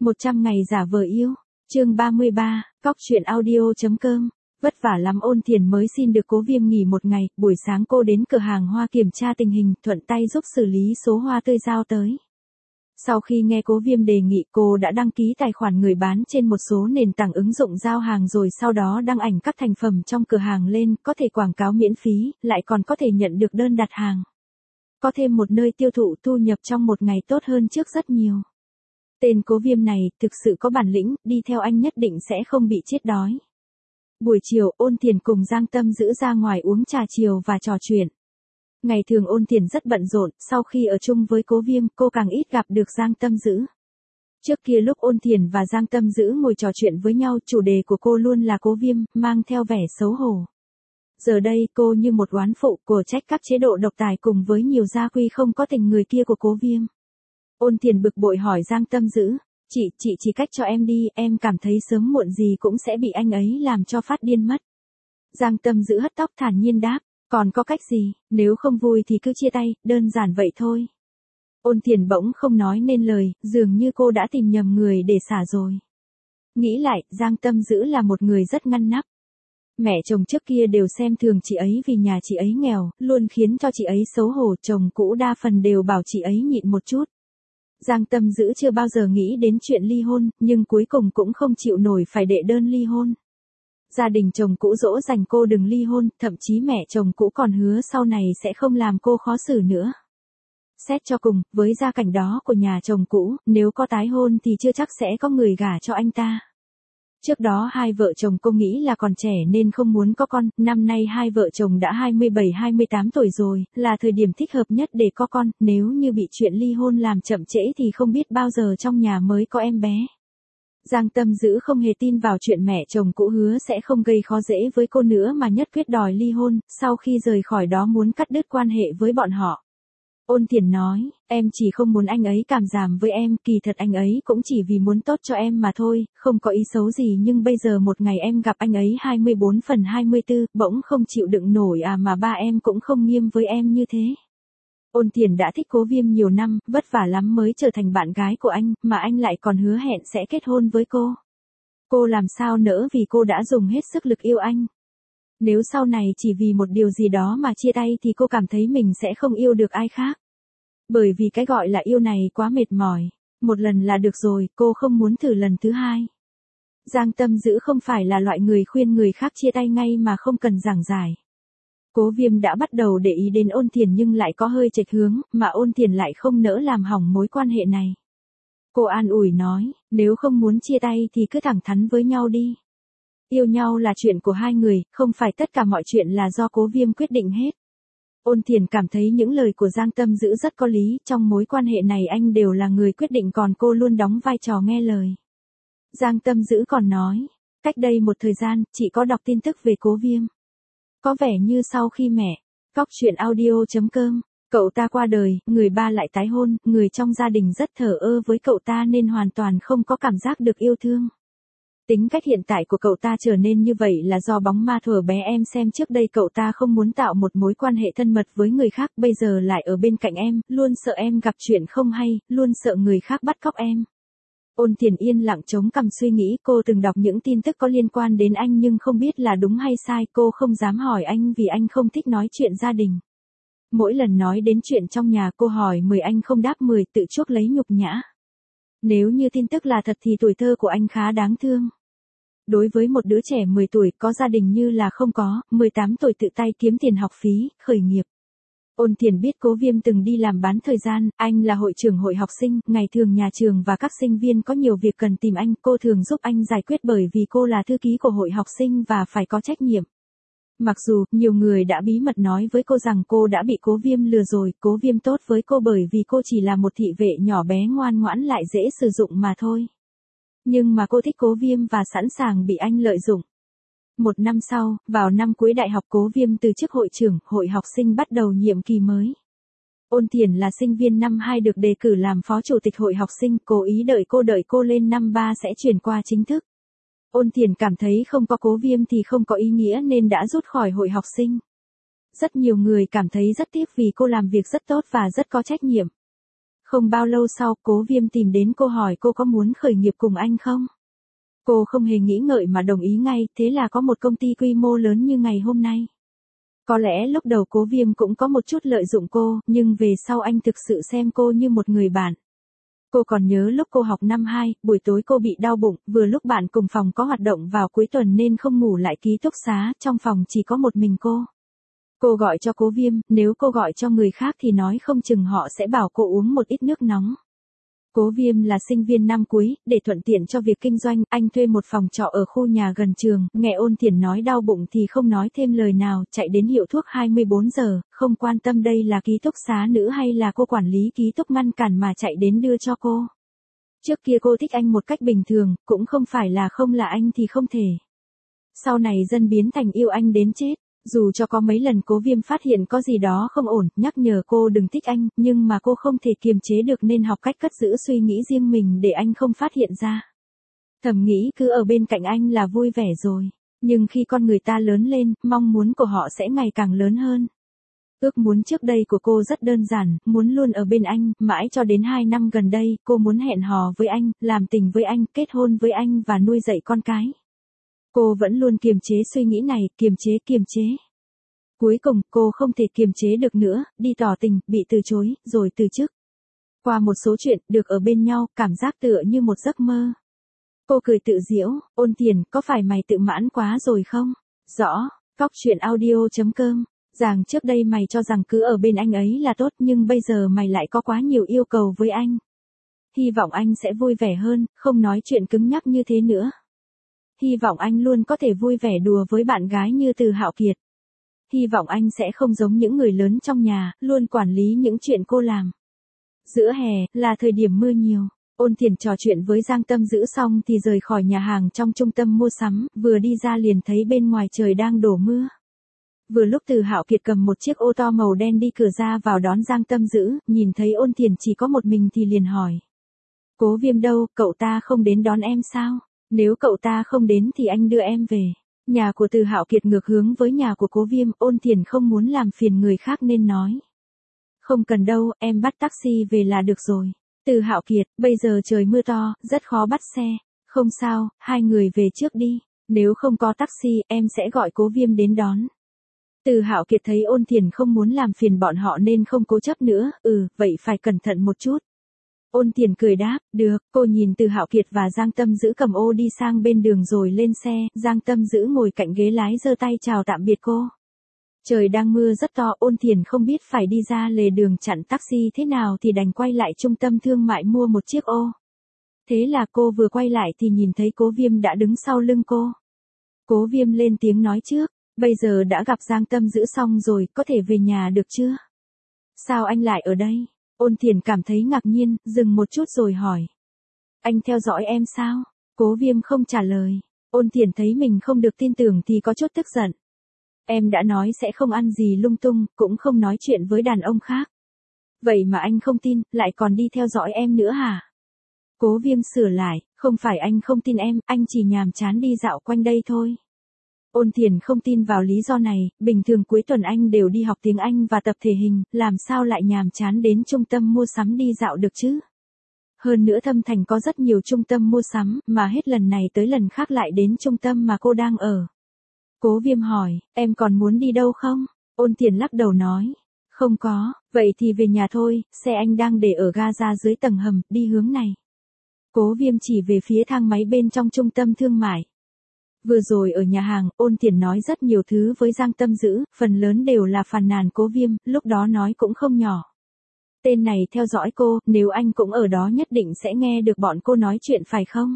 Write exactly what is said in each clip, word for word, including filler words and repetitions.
một trăm ngày giả vờ yêu, chương ba mươi ba, cóc truyện audio.com. Vất vả lắm Ôn Thiền mới xin được Cố Viêm nghỉ một ngày, buổi sáng cô đến cửa hàng hoa kiểm tra tình hình, thuận tay giúp xử lý số hoa tươi giao tới. Sau khi nghe Cố Viêm đề nghị, cô đã đăng ký tài khoản người bán trên một số nền tảng ứng dụng giao hàng rồi sau đó đăng ảnh các thành phẩm trong cửa hàng lên, có thể quảng cáo miễn phí, lại còn có thể nhận được đơn đặt hàng. Có thêm một nơi tiêu thụ, thu nhập trong một ngày tốt hơn trước rất nhiều. Tên Cố Viêm này thực sự có bản lĩnh, đi theo anh nhất định sẽ không bị chết đói. Buổi chiều, Ôn Thiền cùng Giang Tâm Dữ ra ngoài uống trà chiều và trò chuyện. Ngày thường Ôn Thiền rất bận rộn, sau khi ở chung với Cố Viêm, cô càng ít gặp được Giang Tâm Dữ. Trước kia lúc Ôn Thiền và Giang Tâm Dữ ngồi trò chuyện với nhau, chủ đề của cô luôn là Cố Viêm, mang theo vẻ xấu hổ. Giờ đây cô như một oán phụ, của trách các chế độ độc tài cùng với nhiều gia quy không có tình người kia của Cố Viêm. Ôn Thiền bực bội hỏi Giang Tâm Dữ, chị, chị chỉ cách cho em đi, em cảm thấy sớm muộn gì cũng sẽ bị anh ấy làm cho phát điên mất. Giang Tâm Dữ hất tóc thản nhiên đáp, còn có cách gì, nếu không vui thì cứ chia tay, đơn giản vậy thôi. Ôn Thiền bỗng không nói nên lời, dường như cô đã tìm nhầm người để xả rồi. Nghĩ lại, Giang Tâm Dữ là một người rất ngăn nắp. Mẹ chồng trước kia đều xem thường chị ấy vì nhà chị ấy nghèo, luôn khiến cho chị ấy xấu hổ, chồng cũ đa phần đều bảo chị ấy nhịn một chút. Giang Tâm Dữ chưa bao giờ nghĩ đến chuyện ly hôn, nhưng cuối cùng cũng không chịu nổi phải đệ đơn ly hôn. Gia đình chồng cũ dỗ dành cô đừng ly hôn, thậm chí mẹ chồng cũ còn hứa sau này sẽ không làm cô khó xử nữa. Xét cho cùng, với gia cảnh đó của nhà chồng cũ, nếu có tái hôn thì chưa chắc sẽ có người gả cho anh ta. Trước đó hai vợ chồng cô nghĩ là còn trẻ nên không muốn có con, năm nay hai vợ chồng đã hai mươi bảy hai mươi tám tuổi rồi, là thời điểm thích hợp nhất để có con, nếu như bị chuyện ly hôn làm chậm trễ thì không biết bao giờ trong nhà mới có em bé. Giang Tâm Dữ không hề tin vào chuyện mẹ chồng cũ hứa sẽ không gây khó dễ với cô nữa mà nhất quyết đòi ly hôn, sau khi rời khỏi đó muốn cắt đứt quan hệ với bọn họ. Ôn Thiền nói, em chỉ không muốn anh ấy cảm giảm với em, kỳ thật anh ấy cũng chỉ vì muốn tốt cho em mà thôi, không có ý xấu gì nhưng bây giờ một ngày em gặp anh ấy hai mươi bốn phần hai mươi tư, bỗng không chịu đựng nổi à mà ba em cũng không nghiêm với em như thế. Ôn Thiền đã thích Cố Viêm nhiều năm, vất vả lắm mới trở thành bạn gái của anh, mà anh lại còn hứa hẹn sẽ kết hôn với cô. Cô làm sao nỡ vì cô đã dùng hết sức lực yêu anh. Nếu sau này chỉ vì một điều gì đó mà chia tay thì cô cảm thấy mình sẽ không yêu được ai khác. Bởi vì cái gọi là yêu này quá mệt mỏi. Một lần là được rồi, cô không muốn thử lần thứ hai. Giang Tâm Dữ không phải là loại người khuyên người khác chia tay ngay mà không cần giảng giải. Cố Viêm đã bắt đầu để ý đến Ôn Thiền nhưng lại có hơi chệch hướng, mà Ôn Thiền lại không nỡ làm hỏng mối quan hệ này. Cô an ủi nói, nếu không muốn chia tay thì cứ thẳng thắn với nhau đi. Yêu nhau là chuyện của hai người, không phải tất cả mọi chuyện là do Cố Viêm quyết định hết. Ôn Thiền cảm thấy những lời của Giang Tâm Dữ rất có lý, trong mối quan hệ này anh đều là người quyết định còn cô luôn đóng vai trò nghe lời. Giang Tâm Dữ còn nói, cách đây một thời gian, chị có đọc tin tức về Cố Viêm. Có vẻ như sau khi mẹ, cóc truyện audio.com, cậu ta qua đời, người ba lại tái hôn, người trong gia đình rất thờ ơ với cậu ta nên hoàn toàn không có cảm giác được yêu thương. Tính cách hiện tại của cậu ta trở nên như vậy là do bóng ma thuở bé em xem trước đây cậu ta không muốn tạo một mối quan hệ thân mật với người khác, bây giờ lại ở bên cạnh em, luôn sợ em gặp chuyện không hay, luôn sợ người khác bắt cóc em. Ôn Thiền yên lặng chống cằm suy nghĩ, cô từng đọc những tin tức có liên quan đến anh nhưng không biết là đúng hay sai, cô không dám hỏi anh vì anh không thích nói chuyện gia đình. Mỗi lần nói đến chuyện trong nhà cô hỏi mười anh không đáp mười, tự chuốc lấy nhục nhã. Nếu như tin tức là thật thì tuổi thơ của anh khá đáng thương. Đối với một đứa trẻ mười tuổi có gia đình như là không có, mười tám tuổi tự tay kiếm tiền học phí, khởi nghiệp. Ôn Thiền biết Cố Viêm từng đi làm bán thời gian, anh là hội trưởng hội học sinh, ngày thường nhà trường và các sinh viên có nhiều việc cần tìm anh, cô thường giúp anh giải quyết bởi vì cô là thư ký của hội học sinh và phải có trách nhiệm. Mặc dù, nhiều người đã bí mật nói với cô rằng cô đã bị Cố Viêm lừa rồi, Cố Viêm tốt với cô bởi vì cô chỉ là một thị vệ nhỏ bé ngoan ngoãn lại dễ sử dụng mà thôi. Nhưng mà cô thích Cố Viêm và sẵn sàng bị anh lợi dụng. Một năm sau, vào năm cuối đại học Cố Viêm từ chức hội trưởng, hội học sinh bắt đầu nhiệm kỳ mới. Ôn Thiền là sinh viên năm hai được đề cử làm phó chủ tịch hội học sinh, cố ý đợi cô đợi cô lên năm ba sẽ chuyển qua chính thức. Ôn Thiền cảm thấy không có Cố Viêm thì không có ý nghĩa nên đã rút khỏi hội học sinh. Rất nhiều người cảm thấy rất tiếc vì cô làm việc rất tốt và rất có trách nhiệm. Không bao lâu sau, Cố Viêm tìm đến cô hỏi cô có muốn khởi nghiệp cùng anh không? Cô không hề nghĩ ngợi mà đồng ý ngay, thế là có một công ty quy mô lớn như ngày hôm nay. Có lẽ lúc đầu Cố Viêm cũng có một chút lợi dụng cô, nhưng về sau anh thực sự xem cô như một người bạn. Cô còn nhớ lúc cô học năm hai, buổi tối cô bị đau bụng, vừa lúc bạn cùng phòng có hoạt động vào cuối tuần nên không ngủ lại ký túc xá, trong phòng chỉ có một mình cô. Cô gọi cho Cố Viêm, nếu cô gọi cho người khác thì nói không chừng họ sẽ bảo cô uống một ít nước nóng. Cố Viêm là sinh viên năm cuối, để thuận tiện cho việc kinh doanh, anh thuê một phòng trọ ở khu nhà gần trường, nghe Ôn Thiển nói đau bụng thì không nói thêm lời nào, chạy đến hiệu thuốc hai mươi bốn giờ, không quan tâm đây là ký túc xá nữ hay là cô quản lý ký túc ngăn cản mà chạy đến đưa cho cô. Trước kia cô thích anh một cách bình thường, cũng không phải là không là anh thì không thể. Sau này dần biến thành yêu anh đến chết. Dù cho có mấy lần Cố Viêm phát hiện có gì đó không ổn, nhắc nhở cô đừng thích anh, nhưng mà cô không thể kiềm chế được nên học cách cất giữ suy nghĩ riêng mình để anh không phát hiện ra. Thầm nghĩ cứ ở bên cạnh anh là vui vẻ rồi, nhưng khi con người ta lớn lên, mong muốn của họ sẽ ngày càng lớn hơn. Ước muốn trước đây của cô rất đơn giản, muốn luôn ở bên anh, mãi cho đến hai năm gần đây, cô muốn hẹn hò với anh, làm tình với anh, kết hôn với anh và nuôi dạy con cái. Cô vẫn luôn kiềm chế suy nghĩ này, kiềm chế kiềm chế. Cuối cùng, cô không thể kiềm chế được nữa, đi tỏ tình, bị từ chối, rồi từ chức. Qua một số chuyện, được ở bên nhau, cảm giác tựa như một giấc mơ. Cô cười tự giễu, Ôn Thiển, có phải mày tự mãn quá rồi không? Rõ, Cóc Truyện Audio chấm com. Rằng trước đây mày cho rằng cứ ở bên anh ấy là tốt nhưng bây giờ mày lại có quá nhiều yêu cầu với anh. Hy vọng anh sẽ vui vẻ hơn, không nói chuyện cứng nhắc như thế nữa. Hy vọng anh luôn có thể vui vẻ đùa với bạn gái như Từ Hạo Kiệt. Hy vọng anh sẽ không giống những người lớn trong nhà, luôn quản lý những chuyện cô làm. Giữa hè, là thời điểm mưa nhiều. Ôn Thiển trò chuyện với Giang Tâm Dữ xong thì rời khỏi nhà hàng trong trung tâm mua sắm, vừa đi ra liền thấy bên ngoài trời đang đổ mưa. Vừa lúc Từ Hạo Kiệt cầm một chiếc ô to màu đen đi cửa ra vào đón Giang Tâm Dữ, nhìn thấy Ôn Thiển chỉ có một mình thì liền hỏi. Cố Viêm đâu, cậu ta không đến đón em sao? Nếu cậu ta không đến thì anh đưa em về. Nhà của Từ Hạo Kiệt ngược hướng với nhà của Cố Viêm, Ôn Thiển không muốn làm phiền người khác nên nói. Không cần đâu, em bắt taxi về là được rồi. Từ Hạo Kiệt, bây giờ trời mưa to, rất khó bắt xe. Không sao, hai người về trước đi. Nếu không có taxi, em sẽ gọi Cố Viêm đến đón. Từ Hạo Kiệt thấy Ôn Thiển không muốn làm phiền bọn họ nên không cố chấp nữa, ừ, vậy phải cẩn thận một chút. Ôn Thiển cười đáp, được, cô nhìn Từ Hạo Kiệt và Giang Tâm Dữ cầm ô đi sang bên đường rồi lên xe, Giang Tâm Dữ ngồi cạnh ghế lái giơ tay chào tạm biệt cô. Trời đang mưa rất to, Ôn Thiển không biết phải đi ra lề đường chặn taxi thế nào thì đành quay lại trung tâm thương mại mua một chiếc ô. Thế là cô vừa quay lại thì nhìn thấy Cố Viêm đã đứng sau lưng cô. Cố Viêm lên tiếng nói trước, bây giờ đã gặp Giang Tâm Dữ xong rồi, có thể về nhà được chưa? Sao anh lại ở đây? Ôn Thiển cảm thấy ngạc nhiên, dừng một chút rồi hỏi. Anh theo dõi em sao? Cố Viêm không trả lời. Ôn Thiển thấy mình không được tin tưởng thì có chút tức giận. Em đã nói sẽ không ăn gì lung tung, cũng không nói chuyện với đàn ông khác. Vậy mà anh không tin, lại còn đi theo dõi em nữa hả? Cố Viêm sửa lại, không phải anh không tin em, anh chỉ nhàm chán đi dạo quanh đây thôi. Ôn Thiển không tin vào lý do này, bình thường cuối tuần anh đều đi học tiếng Anh và tập thể hình, làm sao lại nhàm chán đến trung tâm mua sắm đi dạo được chứ? Hơn nữa Thâm Thành có rất nhiều trung tâm mua sắm, mà hết lần này tới lần khác lại đến trung tâm mà cô đang ở. Cố Viêm hỏi, em còn muốn đi đâu không? Ôn Thiển lắc đầu nói, không có, vậy thì về nhà thôi, xe anh đang để ở ga ra dưới tầng hầm, đi hướng này. Cố Viêm chỉ về phía thang máy bên trong trung tâm thương mại. Vừa rồi ở nhà hàng, Ôn Thiển nói rất nhiều thứ với Giang Tâm Dữ, phần lớn đều là phàn nàn Cố Viêm, lúc đó nói cũng không nhỏ. Tên này theo dõi cô, nếu anh cũng ở đó nhất định sẽ nghe được bọn cô nói chuyện phải không?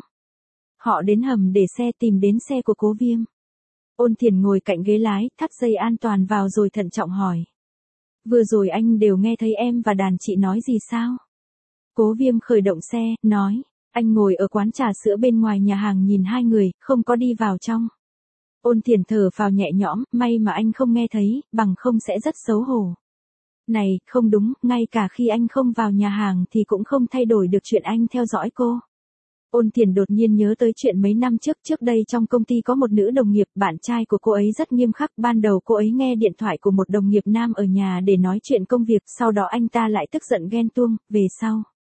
Họ đến hầm để xe tìm đến xe của Cố Viêm. Ôn Thiển ngồi cạnh ghế lái, thắt dây an toàn vào rồi thận trọng hỏi. Vừa rồi anh đều nghe thấy em và đàn chị nói gì sao? Cố Viêm khởi động xe, nói. Anh ngồi ở quán trà sữa bên ngoài nhà hàng nhìn hai người, không có đi vào trong. Ôn Thiển thở phào nhẹ nhõm, may mà anh không nghe thấy, bằng không sẽ rất xấu hổ. Này, không đúng, ngay cả khi anh không vào nhà hàng thì cũng không thay đổi được chuyện anh theo dõi cô. Ôn Thiển đột nhiên nhớ tới chuyện mấy năm trước, trước đây trong công ty có một nữ đồng nghiệp, bạn trai của cô ấy rất nghiêm khắc, ban đầu cô ấy nghe điện thoại của một đồng nghiệp nam ở nhà để nói chuyện công việc, sau đó anh ta lại tức giận ghen tuông, về sau.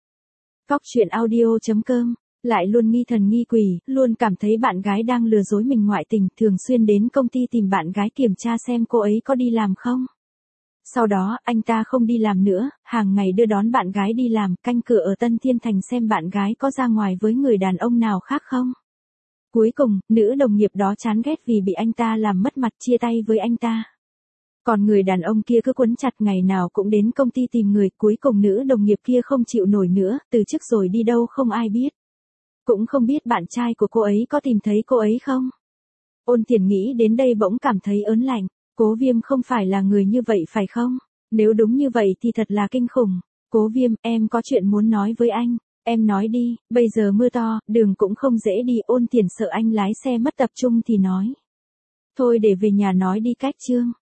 Cóc truyện audio chấm com, lại luôn nghi thần nghi quỷ, luôn cảm thấy bạn gái đang lừa dối mình ngoại tình, thường xuyên đến công ty tìm bạn gái kiểm tra xem cô ấy có đi làm không. Sau đó, anh ta không đi làm nữa, hàng ngày đưa đón bạn gái đi làm, canh cửa ở Tân Thiên Thành xem bạn gái có ra ngoài với người đàn ông nào khác không. Cuối cùng, nữ đồng nghiệp đó chán ghét vì bị anh ta làm mất mặt, chia tay với anh ta. Còn người đàn ông kia cứ quấn chặt, ngày nào cũng đến công ty tìm người, cuối cùng nữ đồng nghiệp kia không chịu nổi nữa, từ chức rồi đi đâu không ai biết. Cũng không biết bạn trai của cô ấy có tìm thấy cô ấy không. Ôn Thiển nghĩ đến đây bỗng cảm thấy ớn lạnh, Cố Viêm không phải là người như vậy phải không? Nếu đúng như vậy thì thật là kinh khủng. Cố Viêm, em có chuyện muốn nói với anh. Em nói đi, bây giờ mưa to, đường cũng không dễ đi. Ôn Thiển sợ anh lái xe mất tập trung thì nói. Thôi để về nhà nói đi, cách Trương.